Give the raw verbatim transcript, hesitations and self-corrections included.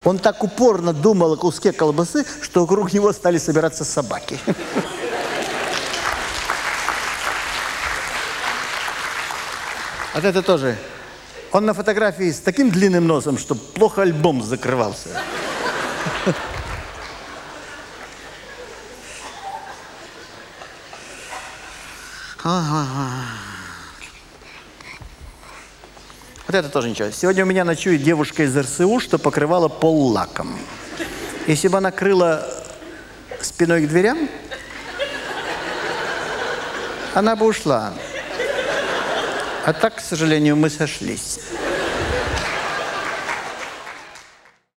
Он так упорно думал о куске колбасы, что вокруг него стали собираться собаки. Вот это тоже. Он на фотографии с таким длинным носом, что плохо альбом закрывался. Вот это тоже ничего. Сегодня у меня ночует девушка из эр эс у, что покрывала пол лаком. Если бы она крыла спиной к дверям, она бы ушла. А так, к сожалению, мы сошлись.